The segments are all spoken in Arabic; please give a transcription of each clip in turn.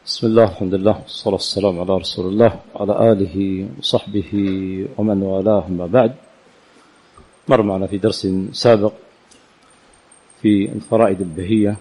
بسم الله، الحمد لله، والصلاة والسلام على رسول الله وعلى آله وصحبه ومن والاه. ما بعد، مر معنا في درس سابق في الفرائد البهية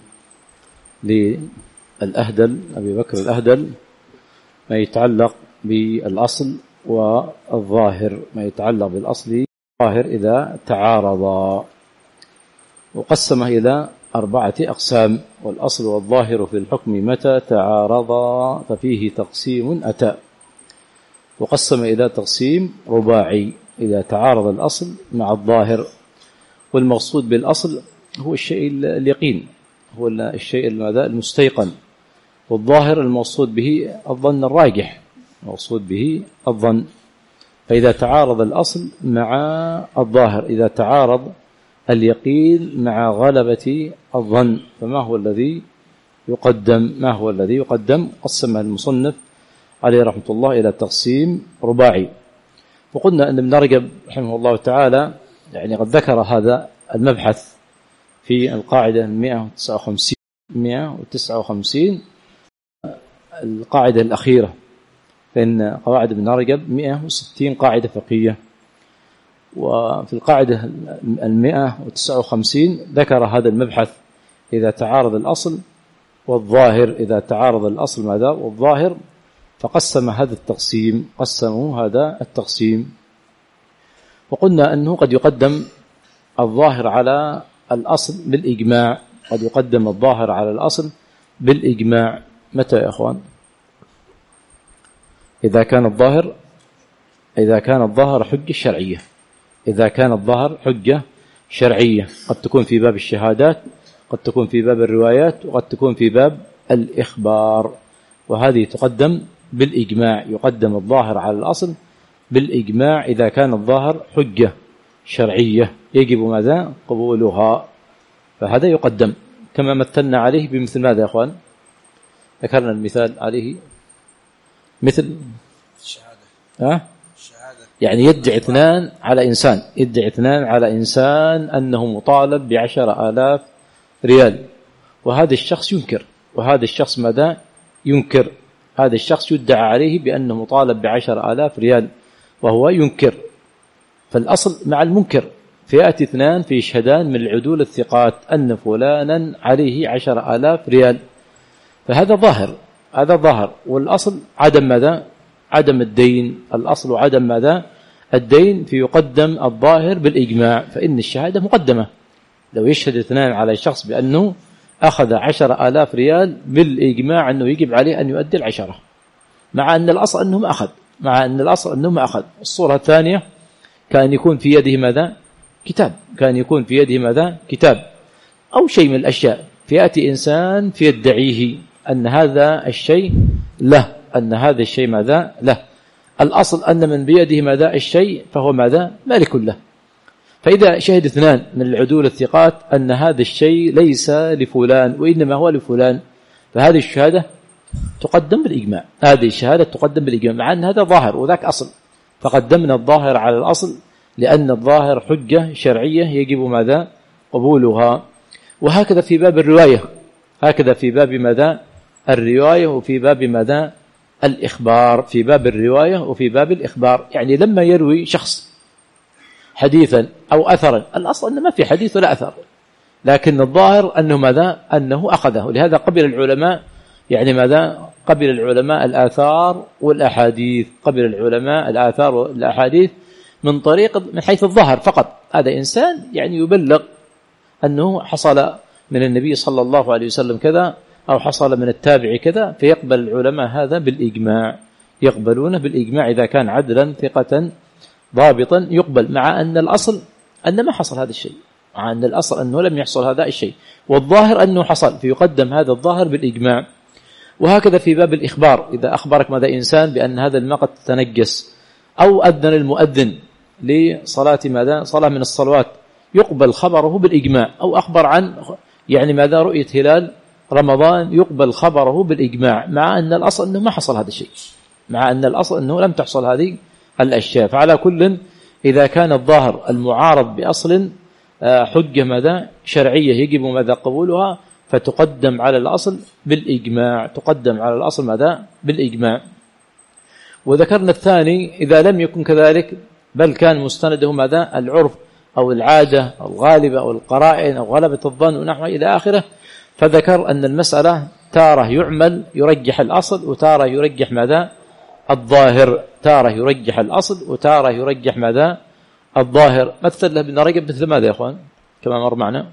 للأهدل أبي بكر الأهدل، ما يتعلق بالأصل والظاهر، ما يتعلق بالأصل والظاهر إذا تعارضا، وقسمه إلى 4 أقسام. والأصل والظاهر في الحكم متى تعارضا ففيه تقسيم أتى. وقسم إلى تقسيم رباعي إذا تعارض الأصل مع الظاهر. والمقصود بالأصل هو الشيء اليقين، هو الشيء المستيقن، والظاهر المقصود به الظن الراجح، المقصود به الظن. فإذا تعارض الأصل مع الظاهر، إذا تعارض اليقين مع غلبة الظن، فما هو الذي يقدم؟ ما هو الذي يقدم؟ قسمه المصنف عليه رحمة الله إلى تقسيم رباعي. وقلنا أن ابن رجب رحمه الله تعالى يعني قد ذكر هذا المبحث في القاعدة 159 القاعدة الأخيرة، فإن قواعد ابن رجب 160 قاعدة فقهية، وفي القاعدة 159 ذكر هذا المبحث إذا تعارض الأصل والظاهر، إذا تعارض الأصل ماذا والظاهر، فقسم هذا التقسيم، قسموا هذا التقسيم. وقلنا أنه قد يقدم الظاهر على الأصل بالإجماع، قد يقدم الظاهر على الأصل بالإجماع. متى يا أخوان؟ إذا كان الظاهر حجة شرعية، إذا كان الظاهر حجة شرعية، قد تكون في باب الشهادات، قد تكون في باب الروايات، وقد تكون في باب الإخبار، وهذه تقدم بالإجماع. يقدم الظاهر على الأصل بالإجماع إذا كان الظاهر حجة شرعية يجب ماذا؟ قبولها، فهذا يقدم. كما مثلنا عليه بمثل ماذا يا أخوان؟ ذكرنا المثال عليه مثل الشهادة، يعني يدعي اثنان على إنسان أنه مطالب ب10,000 ريال، وهذا الشخص ينكر، وهذا الشخص ماذا؟ ينكر. هذا الشخص يدعى عليه بأنه مطالب ب10,000 ريال وهو ينكر. فالأصل مع المنكر، فيأتي اثنان فيشهدان من العدول الثقات أن فلانا عليه 10,000 ريال، فهذا ظاهر، هذا ظاهر. والأصل عدم ماذا؟ عدم الدين. الأصل عدم ماذا؟ الدين، فيقدم الظاهر بالإجماع، فإن الشهادة مقدمة. لو يشهد اثنان على شخص بأنه أخذ 10,000 ريال، بالإجماع أنه يجب عليه أن يؤدي 10، مع أن الأصل أنه ما أخذ. الصورة الثانية كان يكون في يده ماذا؟ كتاب، كان يكون في يده ماذا؟ كتاب أو شيء من الأشياء، فيأتي إنسان فيدعيه أن هذا الشيء له، أن هذا الشيء ماذا؟ له. الأصل أن من بيده ماذا؟ الشيء، فهو ماذا؟ مالك له. فإذا شهد اثنان من العدول الثقات أن هذا الشيء ليس لفلان وإنما هو لفلان، فهذه الشهادة تقدم بالإجماع، هذه الشهادة تقدم بالإجماع، مع أن هذا ظاهر وذاك أصل، فقدمنا الظاهر على الأصل لأن الظاهر حجة شرعية يجب ماذا؟ قبولها. وهكذا في باب الرواية، هكذا في باب ماذا؟ الرواية، وفي باب ماذا؟ الإخبار. في باب الرواية وفي باب الإخبار، يعني لما يروي شخص حديثا أو أثرا، الأصل أنه ما في حديث ولا أثر، لكن الظاهر أنه ماذا؟ أنه أخذه. لهذا قبل العلماء يعني ماذا؟ قبل العلماء الآثار والأحاديث، قبل العلماء الآثار والأحاديث من طريق من حيث الظهر فقط. هذا إنسان يعني يبلغ أنه حصل من النبي صلى الله عليه وسلم كذا، أو حصل من التابع كذا، فيقبل العلماء هذا بالإجماع، يقبلونه بالإجماع إذا كان عدلا ثقة ضابطا يقبل، مع أن الأصل أن ما حصل هذا الشيء، مع أن الأصل أنه لم يحصل هذا الشيء، والظاهر أنه حصل، فيقدم هذا الظاهر بالإجماع. وهكذا في باب الإخبار، إذا أخبرك ماذا إنسان بأن هذا الماء قد تنجس، أو أذن المؤذن لصلاة ماذا؟ صلاة من الصلوات، يقبل خبره بالإجماع. أو أخبر عن يعني ماذا؟ رؤية هلال رمضان، يقبل خبره بالإجماع، مع أن الأصل أنه ما حصل هذا الشيء، مع أن الأصل أنه لم تحصل هذه الأشياء. فعلى كل، إذا كان الظاهر المعارض بأصل حجة ماذا؟ شرعية يجب ماذا؟ قبولها، فتقدم على الأصل بالإجماع، تقدم على الأصل ماذا؟ بالإجماع. وذكرنا الثاني إذا لم يكن كذلك بل كان مستنده ماذا؟ العرف أو العادة أو الغالبة أو القرائن أو غلبة الظن ونحو إلى آخره، فذكر أن المسألة تارة يعمل يرجح الأصل وتارة يرجح ماذا؟ الظاهر، تارة يرجح الأصل وتارة يرجح ماذا؟ الظاهر. مثل له ابن رجب مثل ماذا يا أخوان كما مر معنا؟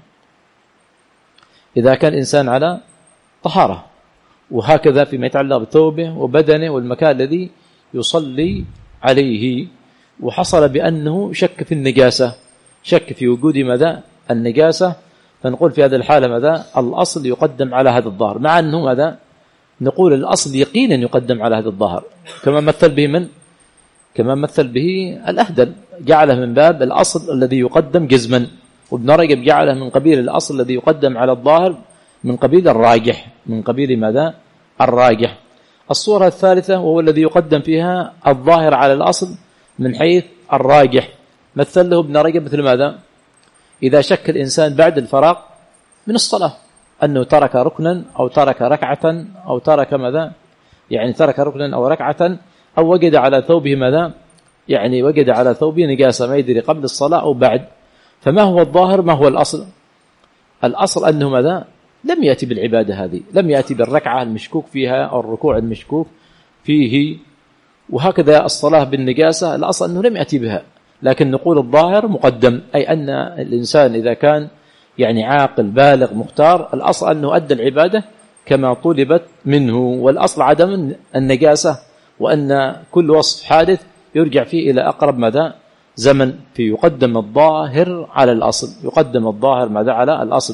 إذا كان إنسان على طهارة، وهكذا فيما يتعلق بثوبه وبدنه والمكان الذي يصلي عليه، وحصل بأنه شك في النجاسة، شك في وجود ماذا؟ النجاسة، فنقول في هذا الحالة ماذا؟ الأصل يقدم على هذا الظاهر، مع أنه ماذا؟ نقول الأصل يقينا يقدم على هذا الظاهر، كما مثل به من؟ كما مثل به الأهدل، جعله من باب الأصل الذي يقدم جزما، وابن رجب جعله من قبيل الأصل الذي يقدم على الظاهر من قبيل الراجح، من قبيل ماذا؟ الراجح. الصورة الثالثة وهو الذي يقدم فيها الظاهر على الأصل من حيث الراجح، مثل له ابن رجب مثل ماذا؟ إذا شك الإنسان بعد الفراغ من الصلاة أنه ترك ركنا أو ترك ركعة أو ترك ماذا؟ يعني ترك ركنا أو ركعة، أو وجد على ثوبه ماذا؟ يعني وجد على ثوبه نجاسة ما يدري قبل الصلاة أو بعد، فما هو الظاهر؟ ما هو الأصل؟ الأصل أنه ماذا؟ لم يأتي بالعبادة هذه، لم يأتي بالركعة المشكوك فيها أو الركوع المشكوك فيه، وهكذا الصلاة بالنجاسة الأصل أنه لم يأتي بها، لكن نقول الظاهر مقدم، أي أن الإنسان إذا كان يعني عاقل بالغ مختار الأصل أنه أدى العبادة كما طلبت منه، والأصل عدم النجاسة، وأن كل وصف حادث يرجع فيه إلى أقرب ماذا؟ زمن، في يقدم الظاهر على الأصل، يقدم الظاهر ماذا؟ على الأصل.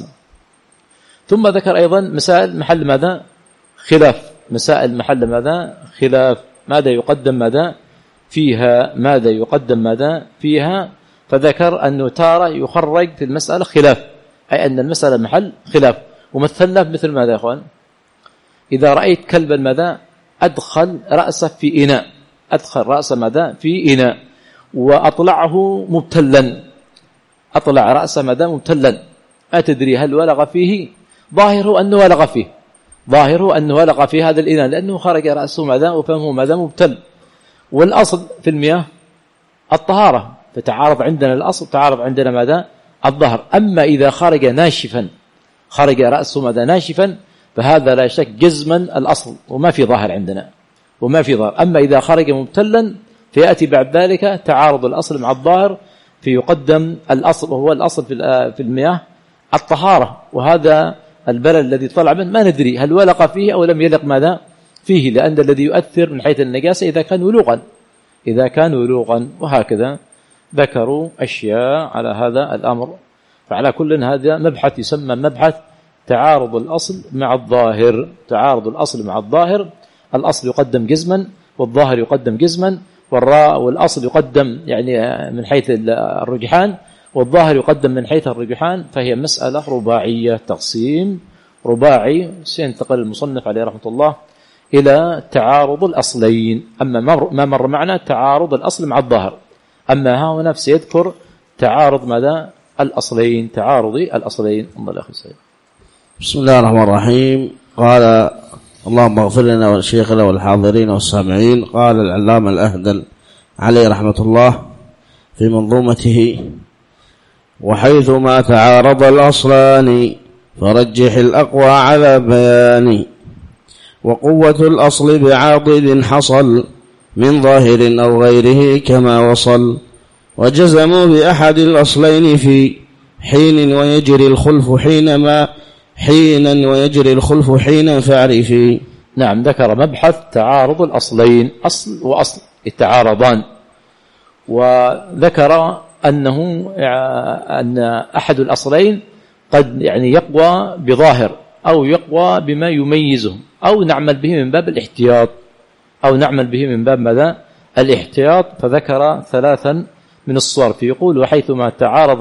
ثم ذكر أيضا مسائل محل ماذا؟ خلاف، مسائل محل ماذا؟ خلاف، ماذا يقدم ماذا؟ فيها، ماذا يقدم ماذا؟ فيها، فذكر أنه تارة يخرج في المسألة خلاف، أي أن المسألة محل خلاف، ومثلنا مثل ماذا يا أخوان؟ إذا رأيت كلبا ماذا؟ أدخل رأسه في إناء، أدخل رأسه ماذا؟ في إناء، وأطلعه مبتلا، أطلع رأسه ماذا؟ مبتلا، أتدري هل ولغ فيه؟ ظاهره أنه ولغ فيه، ظاهره أنه ولغ في هذا الإناء، لأنه خرج رأسه ماذا؟ وفهمه ماذا؟ مبتل. والأصل في المياه الطهارة، فتعارض عندنا الأصل، تعارض عندنا ماذا؟ الظهر. أما إذا خرج ناشفا، خرج رأسه ماذا؟ ناشفا، فهذا لا شك جزما الأصل وما في ظاهر عندنا، وما في ظاهر. أما إذا خرج مبتلا فيأتي بعد ذلك تعارض الأصل مع الظاهر، فيقدم الأصل، وهو الأصل في المياه الطهارة، وهذا البلل الذي طلع منه ما ندري هل ولق فيه أو لم يلق ماذا؟ فيه، لأن الذي يؤثر من حيث النجاسة إذا كان ولوغا، إذا كان ولوغا، وهكذا ذكروا أشياء على هذا الأمر. فعلى كل هذا مبحث يسمى مبحث تعارض الأصل مع الظاهر، تعارض الأصل مع الظاهر، الأصل يقدم جزما والظاهر يقدم جزما، والأصل يقدم يعني من حيث الرجحان، والظاهر يقدم من حيث الرجحان، فهي مسألة رباعية، تقسيم رباعي. سينتقل المصنف عليه رحمة الله إلى تعارض الأصلين. أما ما مر معنا تعارض الأصل مع الظاهر، أما ها هنا سيذكر تعارض ماذا؟ الأصلين، تعارض الأصلين. الله أخي سيد. بسم الله الرحمن الرحيم. قال اللهم اغفر لنا والشيخنا والحاضرين والسامعين. قال العلامة الأهدل عليه رحمة الله في منظومته: وحيثما تعارض الأصلان فرجح الأقوى على بيان، وقوة الأصل بعاضد حصل من ظاهر أو غيره كما وصل، وجزموا بأحد الأصلين في حين ويجري الخلف حينا ويجري الخلف حينا فاعرفي. نعم، ذكر مبحث تعارض الأصلين، أصل وأصل يتعارضان، وذكر أن أحد الأصلين قد يعني يقوى بظاهر أو يقوى بما يميزه، أو نعمل به من باب الاحتياط، أو نعمل به من باب ماذا؟ الاحتياط. فذكر ثلاثا من الصور، فيقول: وحيثما تعارض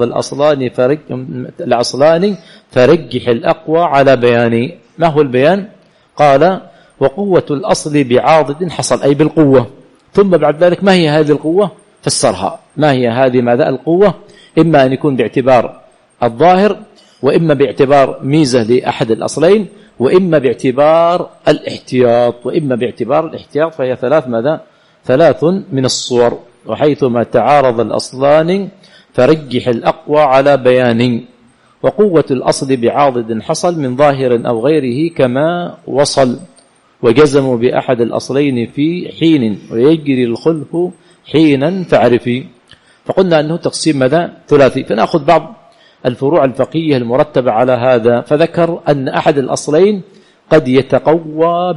الأصلان فرجح الأقوى على بيان. ما هو البيان؟ قال: وقوة الأصل بعاضد حصل، أي بالقوة. ثم بعد ذلك ما هي هذه القوة؟ فسرها، ما هي هذه ماذا القوة؟ إما أن يكون باعتبار الظاهر، وإما باعتبار ميزة لأحد الأصلين، وإما باعتبار الاحتياط. فهي ثلاث من الصور. وحيثما تعارض الأصلان فرجح الأقوى على بيان، وقوة الأصل بعاضد حصل من ظاهر أو غيره كما وصل، وجزموا بأحد الأصلين في حين ويجري الخلف حينا فاعرفي. فقلنا أنه تقسيم ثلاثي. فنأخذ بعض الفروع الفقهية المرتبة على هذا. فذكر أن أحد الأصلين قد يتقوى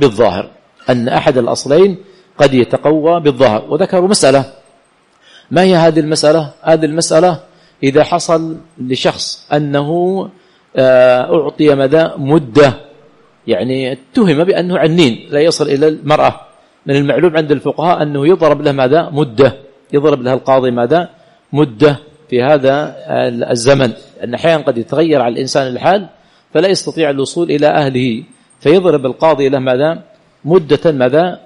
بالظاهر، وذكروا مسألة. ما هي هذه المسألة؟ هذه المسألة إذا حصل لشخص أنه أعطي مدة، يعني اتهم بأنه عنين لا يصل إلى المرأة. من المعلوم عند الفقهاء أنه يضرب له مدة، يضرب له القاضي مدة في هذا الزمن، لأن أحيانا قد يتغير على الإنسان الحال فلا يستطيع الوصول إلى أهله، فيضرب القاضي له مدة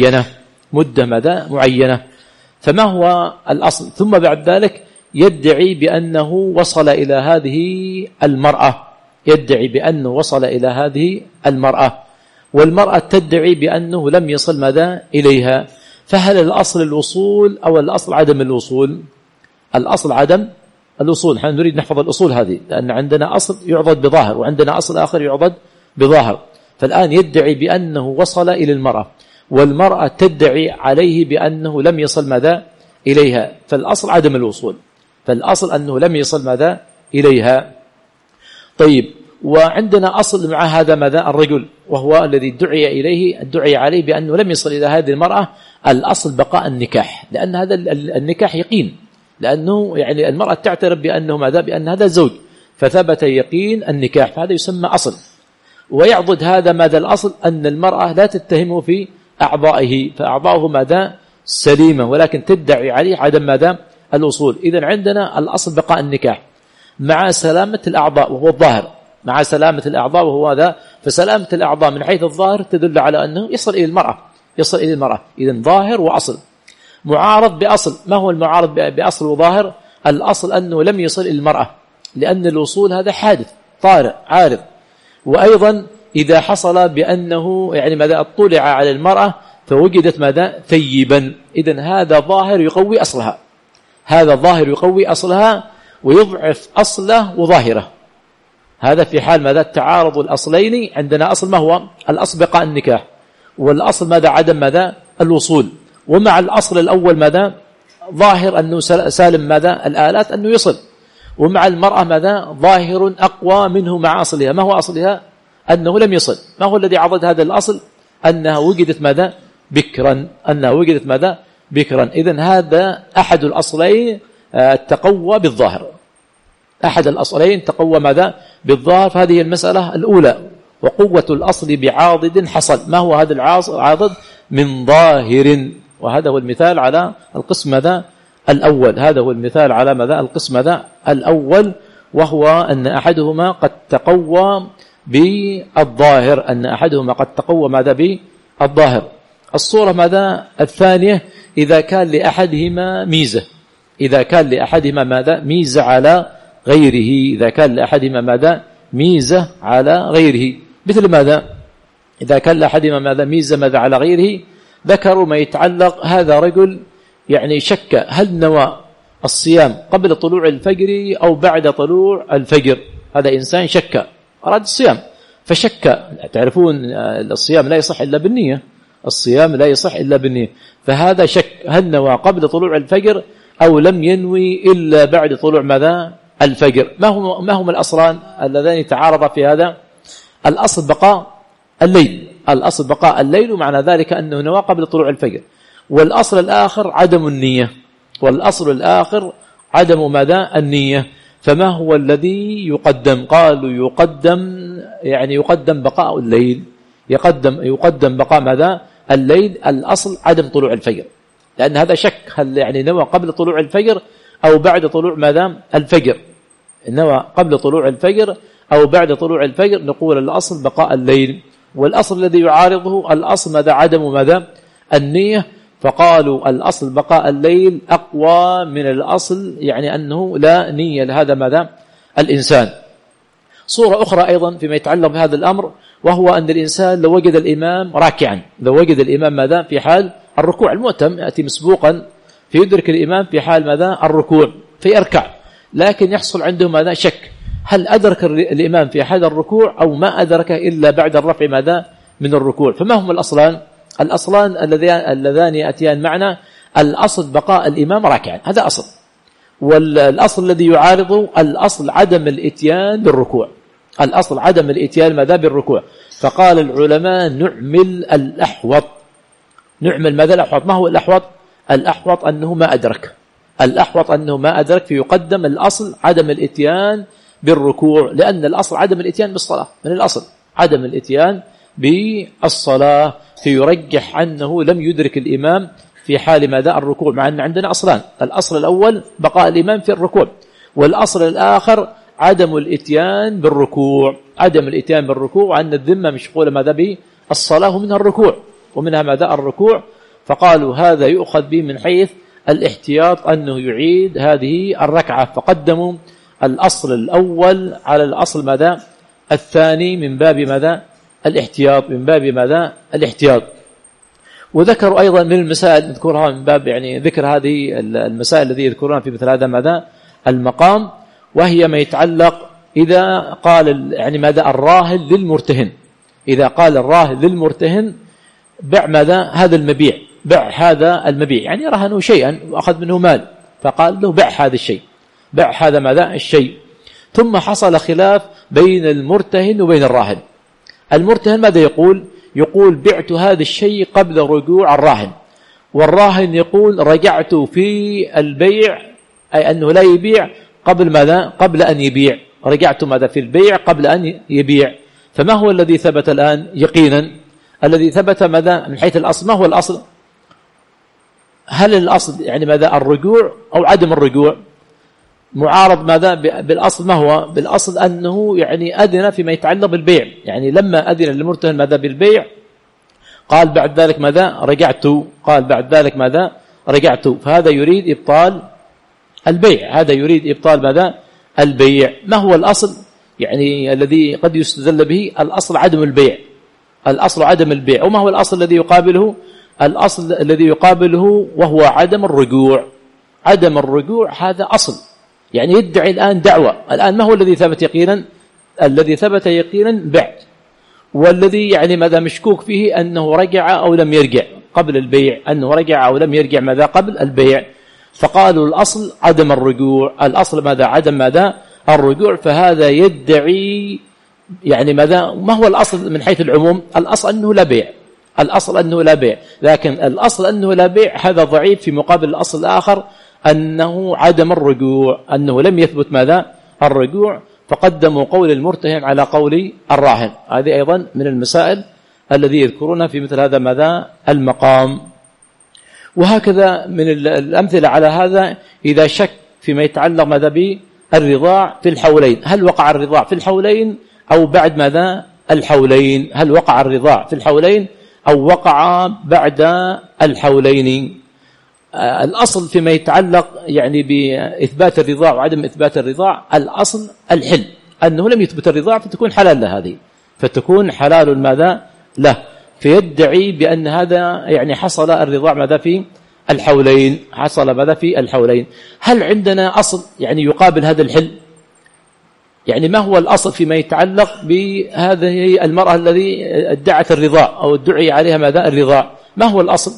معينة. فما هو الأصل؟ ثم بعد ذلك يدعي بأنه وصل إلى هذه المرأة، والمرأة تدعي بأنه لم يصل إليها. فهل الأصل الوصول أو الأصل عدم الوصول؟ الأصل عدم الوصول. نحن نريد نحفظ الأصول هذه، لأن عندنا أصل يعضد بظاهر وعندنا أصل آخر يعضد بظاهر. فالآن يدعي بأنه وصل إلى المرأة، والمرأة تدعي عليه بأنه لم يصل إليها. فالأصل عدم الوصول، فالأصل أنه لم يصل إليها. طيب، وعندنا أصل مع هذا الرجل، وهو الذي دعي عليه بأنه لم يصل إلى هذه المرأة. الأصل بقاء النكاح، لأن هذا النكاح يقين، لأنه يعني المرأة تعترف بأن هذا زوج، فثبت يقين النكاح، فهذا يسمى أصل. ويعضد هذا الأصل أن المرأة لا تتهمه في أعضائه، فأعضاؤه سليمة، ولكن تدعي عليه عدم الوصول. إذن عندنا الأصل بقاء النكاح مع سلامة الأعضاء وهو الظاهر، فسلامة الأعضاء من حيث الظاهر تدل على أنه يصل إلى المرأة. إذن ظاهر وأصل معارض بأصل. ما هو المعارض بأصل وظاهر؟ الأصل أنه لم يصل إلى المرأة، لأن الوصول هذا حادث طارئ عارض. وأيضا إذا حصل بأنه اطلع على المرأة فوجدت ثيبا، إذن هذا ظاهر يقوي أصلها، ويضعف أصله وظاهره. هذا في حال تعارض الأصلين. عندنا أصل ما هو؟ الأصل بقاء النكاح، والأصل عدم الوصول. ومع الأصل الأول ظاهر أنه سالم الآلات أنه يصل. ومع المرأة ظاهر أقوى منه مع أصلها. ما هو أصلها؟ أنه لم يصل. ما هو الذي عضد هذا الأصل؟ أنها وجدت بكرا. إذن هذا أحد الأصلين تقوى بالظاهر، بالظاهر. فهذه المسألة الأولى. وقوة الأصل بعاضد حصل. ما هو هذا العاضد؟ من ظاهر. وهذا هو المثال على القسم الأول. وهو أن أحدهما قد تقوى بالظاهر، بالظاهر. الصورة الثانية إذا كان لأحدهما ميزة على غيره. مثل ماذا؟ إذا كان لأحدهما ميزة على غيره، ذكروا ما يتعلق. هذا رجل شك هل نوى الصيام قبل طلوع الفجر أو بعد طلوع الفجر. هذا إنسان شك، أراد الصيام فشك. تعرفون الصيام لا يصح إلا بالنية. فهذا شك هل نوى قبل طلوع الفجر أو لم ينوي إلا بعد طلوع الفجر. ما هما الأصلان اللذان تعارضا في هذا؟ الأصل بقاء الليل، ومعنى ذلك أنه نوى قبل طلوع الفجر. والأصل الآخر عدم النية. فما هو الذي يقدم؟ قالوا يقدم بقاء الليل، يقدم بقاء الليل. الأصل عدم طلوع الفجر، لأن هذا شك هل نوى قبل طلوع الفجر أو بعد طلوع الفجر. نوى قبل طلوع الفجر أو بعد طلوع الفجر، نقول الأصل بقاء الليل. والأصل الذي يعارضه الأصل عدم النية. فقالوا الأصل بقاء الليل أقوى من الأصل، أنه لا نية لهذا الإنسان. صورة أخرى أيضا فيما يتعلق بهذا الأمر، وهو أن الإنسان لو وجد الإمام راكعا، لو وجد الإمام ماذا في حال الركوع، المؤتم يأتي مسبوقا فيدرك الإمام في حال ماذا الركوع فيركع، لكن يحصل عنده ماذا شك، هل أدرك الإمام في حال الركوع أو ما أدركه إلا بعد الرفع ماذا من الركوع. فما هم الأصلان؟ الأصلان اللذان يأتيان معنا، الأصل بقاء الإمام راكعا، هذا أصل، والأصل الذي يعارضه الأصل عدم الإتيان بالركوع، الأصل عدم الإتيان ماذا بالركوع. فقال العلماء نعمل الأحوط، نعمل ماذا الأحوط. ما هو الأحوط؟ الأحوط أنه ما أدرك، الأحوط أنه ما أدرك، فيقدم الأصل عدم الإتيان بالركوع، لأن الأصل عدم الإتيان بالصلاة، من الأصل عدم الإتيان بالصلاة، فيرجح أنه لم يدرك الإمام في حال ماذا الركوع، مع أن عندنا أصلان، الأصل الأول بقاء الإمام في الركوع، والأصل الآخر عدم الإتيان بالركوع، عدم الإتيان بالركوع، وأن الذمة مشغولة ماذا بالصلاة ومنها الركوع، ومنها ماذا الركوع. فقالوا هذا يؤخذ به من حيث الاحتياط أنه يعيد هذه الركعة، فقدموا الأصل الأول على الأصل ماذا الثاني من باب ماذا الاحتياط، من باب ماذا الاحتياط. وذكروا أيضا من المسائل نذكرها من باب يعني ذكر هذه المسائل التي يذكرونها في مثل هذا ماذا المقام، وهي ما يتعلق إذا قال يعني ماذا الراهن للمرتهن، إذا قال الراهن للمرتهن بع ماذا هذا المبيع، بع هذا المبيع، يعني رهنوا شيئا وأخذ منه مال، فقال له بع هذا الشيء، بع هذا ماذا الشيء، ثم حصل خلاف بين المرتهن وبين الراهن. المرتهن ماذا يقول؟ يقول بعت هذا الشيء قبل رجوع الراهن، والراهن يقول رجعت في البيع، أي أنه لا يبيع قبل ماذا قبل أن يبيع، رجعت ماذا في البيع قبل أن يبيع. فما هو الذي ثبت الآن يقينا؟ الذي ثبت ماذا من حيث الأصل، ما هو الأصل؟ هل الأصل يعني ماذا الرجوع أو عدم الرجوع؟ معارض ماذا بالأصل، ما هو بالأصل أنه يعني أذن فيما يتعلق بالبيع، يعني لما أذن للمرتهن ماذا بالبيع قال بعد ذلك ماذا رجعت، قال بعد ذلك ماذا رجعت، فهذا يريد إبطال البيع، هذا يريد إبطال ماذا البيع. ما هو الأصل يعني الذي قد يستدل به؟ الأصل عدم البيع، الأصل عدم البيع. وما هو الأصل الذي يقابله؟ الأصل الذي يقابله وهو عدم الرجوع، عدم الرجوع هذا أصل، يعني يدعي الآن دعوة. الآن ما هو الذي ثبت يقينا؟ الذي ثبت يقينا بعد، والذي يعني ماذا مشكوك فيه أنه رجع أو لم يرجع قبل البيع، أنه رجع أو لم يرجع ماذا قبل البيع. فقالوا الأصل عدم الرجوع، الأصل ماذا عدم ماذا الرجوع، فهذا يدعي يعني ماذا ما هو الأصل من حيث العموم؟ الأصل أنه لا بيع، الأصل أنه لا بيع، لكن الأصل أنه لا بيع هذا ضعيف في مقابل الأصل الآخر أنه عدم الرجوع، أنه لم يثبت ماذا الرجوع، فقدموا قول المرتهن على قول الراهن. هذه أيضا من المسائل الذي يذكرونها في مثل هذا ماذا المقام. وهكذا من الأمثلة على هذا إذا شك فيما يتعلق ماذا بالرضاع في الحولين، هل وقع الرضاع في الحولين أو بعد ماذا الحولين، هل وقع الرضاع في الحولين أو وقع بعد الحولين. الأصل فيما يتعلق يعني بإثبات الرضاع وعدم إثبات الرضاع، الأصل الحل، أنه لم يثبت الرضاع فتكون حلال له، هذه فتكون حلال ماذا له، فيدعي بأن هذا يعني حصل الرضاع ماذا في الحولين، حصل ماذا في الحولين. هل عندنا أصل يعني يقابل هذا الحل؟ يعني ما هو الأصل فيما يتعلق بهذه المرأة الذي ادعت الرضاع أو ادعي عليها ماذا الرضاع؟ ما هو الأصل؟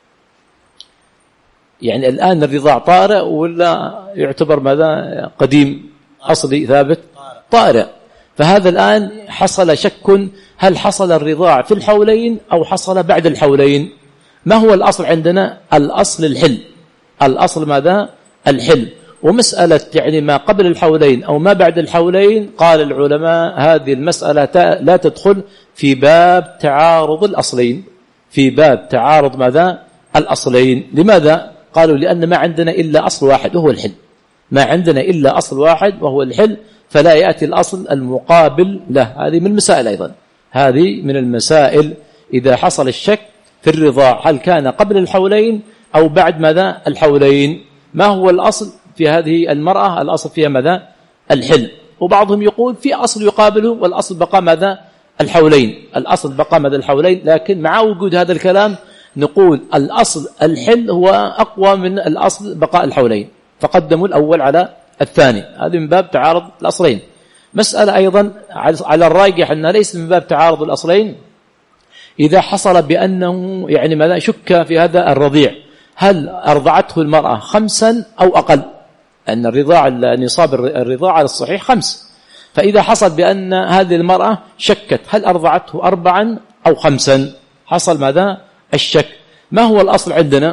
يعني الآن الرضاع طارئ ولا يعتبر ماذا قديم أصلي ثابت؟ طارئ. فهذا الآن حصل شك هل حصل الرضاع في الحولين أو حصل بعد الحولين. ما هو الأصل عندنا؟ الأصل الحل، الأصل ماذا الحل. ومسألة يعني ما قبل الحولين أو ما بعد الحولين قال العلماء هذه المسألة لا تدخل في باب تعارض الأصلين، في باب تعارض ماذا الأصلين. لماذا؟ قالوا لأن ما عندنا إلا أصل واحد وهو الحل، ما عندنا إلا أصل واحد وهو الحل، فلا يأتي الأصل المقابل له. هذه من المسائل أيضا، هذه من المسائل إذا حصل الشك في الرضاع هل كان قبل الحولين أو بعد ماذا الحولين. ما هو الأصل في هذه المرأة؟ الأصل فيها ماذا الحل، وبعضهم يقول في أصل يقابله، والأصل بقاء ماذا؟ الحولين. الأصل بقاء ماذا؟ الحولين. لكن مع وجود هذا الكلام نقول الأصل الحل هو أقوى من الأصل بقاء الحولين، فقدموا الأول على الثاني. هذا من باب تعارض الأصلين. مسألة أيضا على الراجح أنها ليس من باب تعارض الأصلين إذا حصل بأنه يعني ماذا؟ شك في هذا الرضيع، هل أرضعته المرأة 5 أو أقل؟ أن الرضاع نصاب الرضاع على الصحيح 5، فإذا حصل بأن هذه المرأة شكت هل أرضعته 4 أو 5، حصل ماذا؟ الشك. ما هو الأصل عندنا؟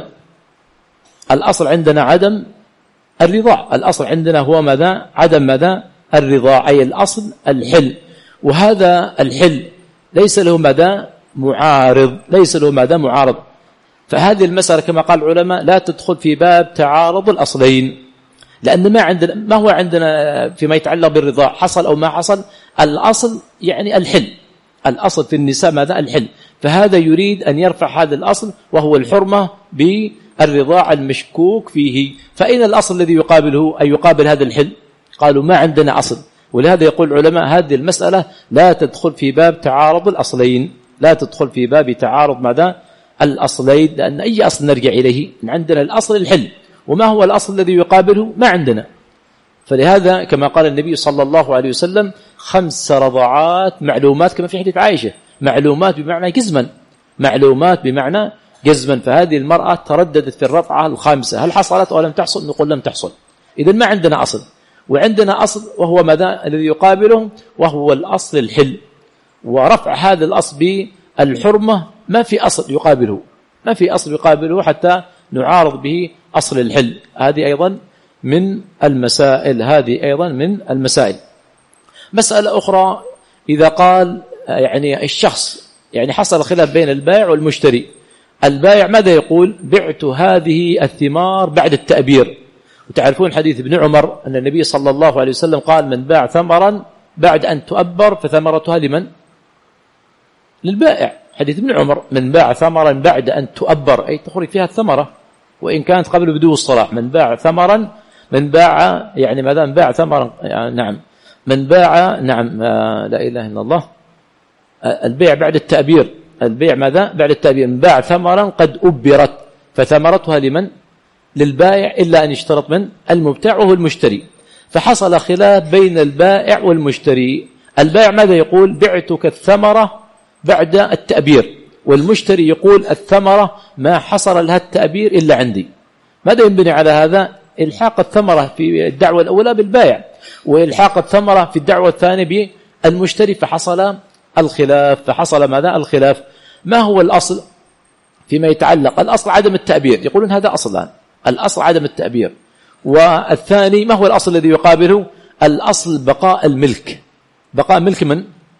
الأصل عندنا عدم الرضاع. الأصل عندنا هو ماذا؟ عدم ماذا؟ الرضاع، أي الأصل الحل. وهذا الحل ليس له ماذا؟ معارض، ليس له ماذا؟ معارض. فهذه المسألة كما قال العلماء لا تدخل في باب تعارض الأصلين، لأن ما هو عندنا فيما يتعلق بالرضاع حصل أو ما حصل، الأصل يعني الحل. الأصل في النساء ماذا؟ الحل. فهذا يريد أن يرفع هذا الأصل وهو الحرمة بالرضاع المشكوك فيه. فإن الأصل الذي يقابله أي يقابل هذا الحل؟ قالوا ما عندنا أصل. ولهذا يقول العلماء هذه المسألة لا تدخل في باب تعارض الأصلين، لا تدخل في باب تعارض ماذا؟ الأصلين، لأن أي أصل نرجع إليه؟ عندنا الأصل الحل، وما هو الأصل الذي يقابله؟ ما عندنا. فلهذا كما قال النبي صلى الله عليه وسلم 5 رضعات معلومات، كما في حديث عائشة، معلومات بمعنى جزما، معلومات بمعنى جزما. فهذه المرأة ترددت في الرضعة 5، هل حصلت أو لم تحصل؟ نقول لم تحصل. إذن ما عندنا أصل، وعندنا أصل وهو ماذا؟ الذي يقابله وهو الأصل الحل. ورفع هذا الأصل بالحرمة ما في أصل يقابله، ما في أصل يقابله حتى نعارض به أصل الحل. هذه أيضا من المسائل، هذه أيضا من المسائل. مسألة أخرى، إذا قال يعني الشخص يعني حصل خلاف بين البائع والمشتري، البائع ماذا يقول؟ بعت هذه الثمار بعد التأبير. وتعرفون حديث ابن عمر أن النبي صلى الله عليه وسلم قال من باع ثمرا بعد أن تؤبر فثمرتها لمن؟ للبائع. حديث ابن عمر من باع ثمرا بعد أن تؤبر أي تخرج فيها الثمرة وإن كانت قبل بدو الصلاح. من باع ثمرا، من باع يعني ماذا؟ من باع ثمرا يعني نعم، من باع نعم لا إله إلا الله، البيع بعد التأبير. البيع ماذا؟ بعد التأبير. من باع ثمرا قد أبرت فثمرتها لمن؟ للبائع، إلا أن يشترط من؟ المبتاع وهو المشتري. فحصل خلاف بين البائع والمشتري. البائع ماذا يقول؟ بعتك الثمرة بعد التأبير، والمشتري يقول الثمرة ما حصل لها التأبير إلا عندي. ماذا ينبني على هذا؟ إلحاق الثمرة في الدعوة الأولى بالبائع، وإلحاق الثمرة في الدعوة الثانية بالمشتري، فحصل الخلاف. فحصل ماذا؟ الخلاف. ما هو الأصل فيما يتعلق؟ الأصل عدم التأبير، يقولون هذا أصلان، الأصل عدم التأبير. والثاني ما هو الأصل الذي يقابله؟ الأصل بقاء الملك. بقاء ملك من؟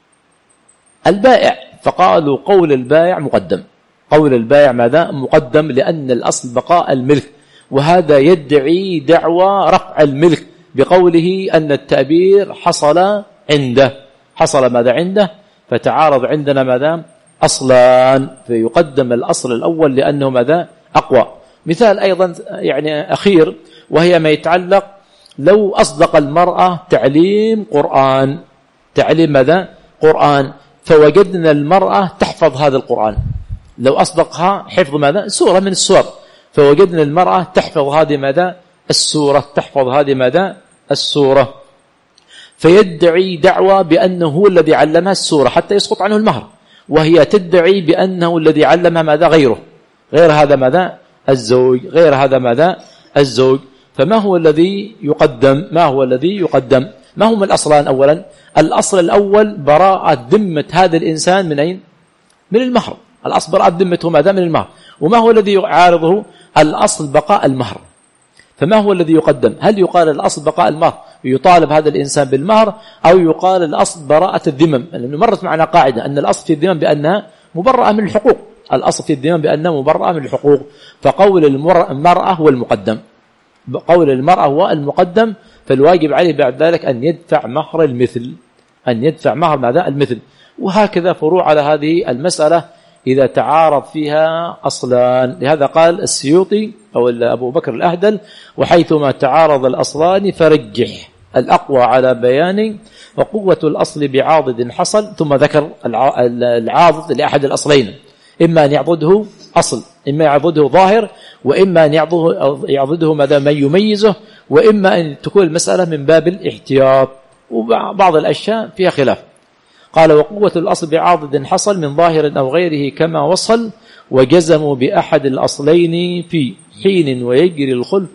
البائع. فقالوا قول البائع مقدم، قول البائع ماذا؟ مقدم، لأن الأصل بقاء الملك. وهذا يدعي دعوى رفع الملك بقوله أن التأبير حصل عنده. حصل ماذا عنده؟ فتعارض عندنا ماذا؟ أصلان، فيقدم الأصل الأول لأنه ماذا؟ أقوى. مثال أيضا يعني أخير، وهي ما يتعلق لو أصدق المرأة تعليم قرآن، تعليم ماذا؟ قرآن، فوجدنا المرأة تحفظ هذا القرآن. لو أصدقها حفظ ماذا؟ سورة من السور، فوجدنا المرأة تحفظ هذه ماذا؟ السورة، تحفظ هذه ماذا؟ السورة. فيدعي دعوة بأنه هو الذي علمها السورة حتى يسقط عنه المهر، وهي تدعي بأنه الذي علمها ماذا؟ غيره، غير هذا ماذا؟ الزوج، غير هذا ماذا؟ الزوج. فما هو الذي يقدم؟ ما هو الذي يقدم؟ ما هم الأصلان؟ أولا الأصل الأول براءة ذمة هذا الإنسان من أين؟ من المهر. الأصل براءة ذمته ماذا؟ من المهر. وما هو الذي يعارضه؟ الأصل بقاء المهر. فما هو الذي يقدم؟ هل يقال الأصل بقاء المهر يطالب هذا الإنسان بالمهر، أو يقال الأصل براءة الذمم؟ لأنه مرت معنا قاعدة أن الأصل في الذمم بأنها مبرأة من الحقوق، الأصل في الذمم بأنها مبرأة من الحقوق. فقول المرأة هو المقدم، قول المرأة هو المقدم، فالواجب عليه بعد ذلك أن يدفع مهر المثل، أن يدفع مهر ماذا؟ المثل. وهكذا فروع على هذه المسألة إذا تعارض فيها أصلان. لهذا قال السيوطي أو أبو بكر الأهدل: وحيثما تعارض الأصلان فرجح الأقوى على بيان، وقوة الأصل بعاضد حصل. ثم ذكر العاضد لأحد الأصلين، إما أن يعضده أصل، إما يعضده ظاهر، وإما أن يعضده ما يميزه، وإما أن تكون المسألة من باب الاحتياط، وبعض الأشياء فيها خلاف. قال وقوة الأصل بعاضد حصل من ظاهر أو غيره كما وصل، وجزموا بأحد الأصلين في حين ويجري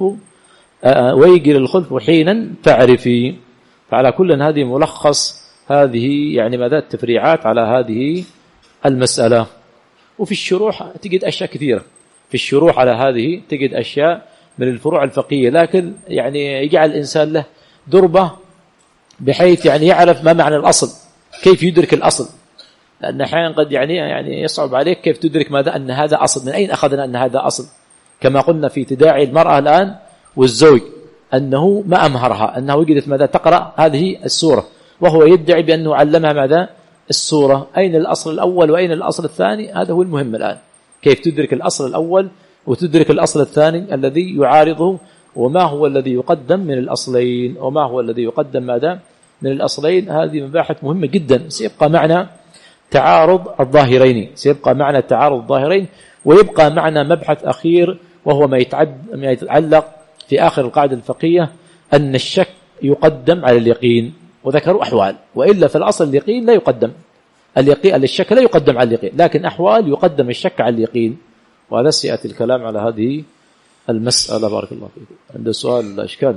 الخلف حينا تعرفي. فعلى كل هذه ملخص هذه يعني ماذا التفريعات على هذه المسألة. وفي الشروح تجد أشياء كثيرة، في الشروح على هذه تجد أشياء من الفروع الفقهية، لكن يعني يجعل الإنسان له دربة بحيث يعني يعرف ما معنى الأصل، كيف يدرك الأصل، لأن أحيانا قد يعني يصعب عليك كيف تدرك ماذا أن هذا أصل، من أين أخذنا أن هذا أصل. كما قلنا في تداعي المرأة الآن والزوج أنه ما أمهرها، أنه وجدت ماذا تقرأ هذه السورة، وهو يدعي بأنه علمها ماذا السورة. أين الأصل الأول وأين الأصل الثاني؟ هذا هو المهم الآن، كيف تدرك الأصل الأول وتدرك الأصل الثاني الذي يعارضه، وما هو الذي يقدم من الأصلين، وما هو الذي يقدم ماذا من الأصلين. هذه مباحث مهمة جدا. سيبقى معنا تعارض الظاهرين، سيبقى معنا تعارض الظاهرين، ويبقى معنا مبحث أخير وهو ما يتعلق في آخر القاعدة الفقهية أن الشك يقدم على اليقين، وذكروا أحوال، وإلا في الأصل اليقين لا يقدم، الشك لا يقدم على اليقين، لكن أحوال يقدم الشك على اليقين. وهذا سيأتي الكلام على هذه المسألة. بارك الله فيكم. عند سؤال إشكال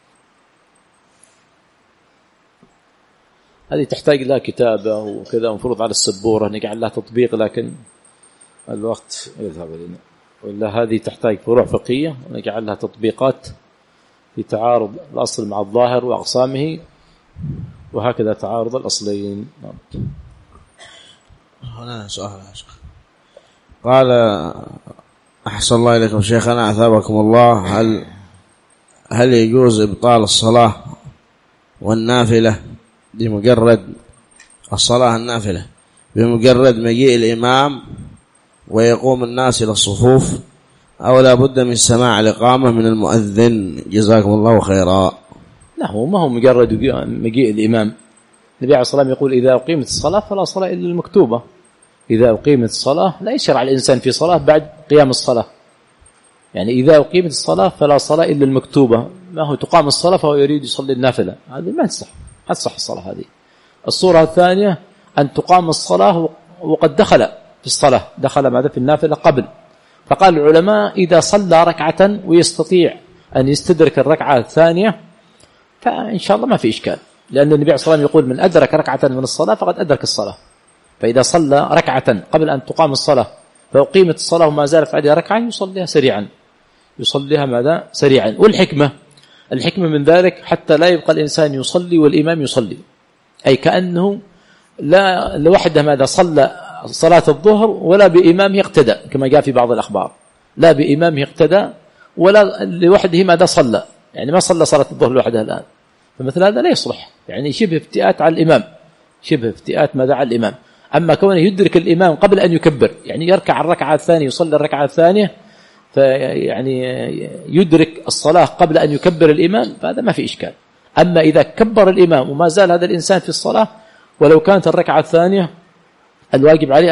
هذه تحتاج لها كتابة وكذا، ومفروض على السبورة نجعل لها تطبيق، لكن الوقت يذهب لنا، وإلا هذه تحتاج فروع فقهية ونجعل لها تطبيقات في تعارض الأصل مع الظاهر وأقسامه، وهكذا تعارض الأصلين. هنا سؤال قال أحسن الله إليكم شيخنا أثابكم الله، هل يجوز إبطال الصلاة والنافلة بمجرد الصلاة النافلة بمجرد مجيء الإمام ويقوم الناس إلى الصفوف، أو لا بد من سماع الإقامة من المؤذن؟ جزاكم الله خيرا. لا، هو ما هو مجرد مجيء الإمام. النبي عليه الصلاة والسلام يقول إذا أقيمت الصلاة فلا صلاة إلا المكتوبة. إذا أقيمت الصلاة لا يشرع الإنسان في صلاة بعد قيام الصلاة، يعني إذا أقيمت الصلاة فلا صلاة إلا المكتوبة. ما هو تقام الصلاة فهو يريد يصلي النافلة، هذه ما تصح الصلاة هذه. الصورة الثانية أن تقام الصلاة وقد دخل في الصلاة، دخل ماذا في النافلة قبل. فقال العلماء إذا صلى ركعة ويستطيع أن يستدرك الركعة الثانية فإن شاء الله ما في إشكال، لأن النبي عليه الصلاة والسلام يقول من أدرك ركعة من الصلاة فقد أدرك الصلاة. فإذا صلى ركعة قبل أن تقام الصلاة فأقيمت الصلاة وما زالت عليها ركعة يصليها سريعا، يصليها ماذا سريعا. الحكمة من ذلك حتى لا يبقى الإنسان يصلي والإمام يصلي، أي كأنه لا لوحده ماذا صلى صلاة الظهر ولا بإمامه اقتدى، كما جاء في بعض الأخبار، لا بإمامه اقتدى ولا لوحده ماذا صلى، يعني ما صلى صلاة الظهر لوحدها الآن. فمثل هذا لا يصلح، يعني شبه افتئات على الإمام، شبه افتئات ماذا على الإمام. أما كونه يدرك الإمام قبل أن يكبر، يعني يركع الركعة الثانية يصلي الركعة الثانية، فيعني يدرك الصلاة قبل أن يكبر الإمام، فهذا ما في إشكال. أما إذا كبر الإمام وما زال هذا الإنسان في الصلاة ولو كانت الركعة الثانية، الواجب عليه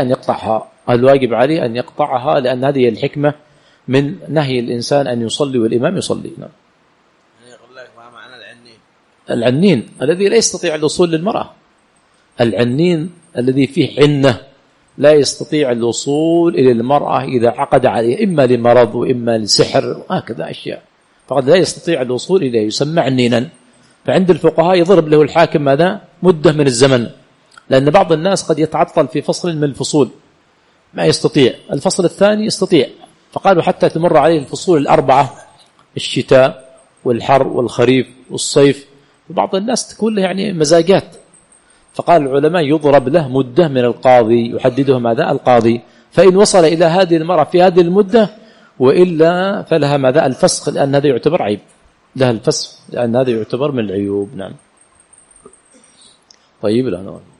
أن يقطعها، لأن هذه الحكمة من نهي الإنسان أن يصلي والإمام يصلي. نعم. يقول لك ما معنى العنين الذي لا يستطيع الوصول للمرأة، العنين الذي فيه عنة لا يستطيع الوصول إلى المرأة إذا عقد عليه، إما لمرض وإما لسحر وهكذا أشياء، فقد لا يستطيع الوصول إليه، يسمى عنينا. فعند الفقهاء يضرب له الحاكم ماذا مدة من الزمن، لأن بعض الناس قد يتعطل في فصل من الفصول ما يستطيع، الفصل الثاني يستطيع، فقالوا حتى تمر عليه الفصول الأربعة، الشتاء والحر والخريف والصيف، وبعض الناس تكون له يعني مزاجات، فقال العلماء يضرب له مدة من القاضي يحددها ماذا القاضي، فإن وصل إلى هذه المرأة في هذه المدة وإلا فلها ماذا الفسخ، لأن هذا يعتبر عيب، لها الفسخ لأن هذا يعتبر من العيوب. نعم. طيب. لا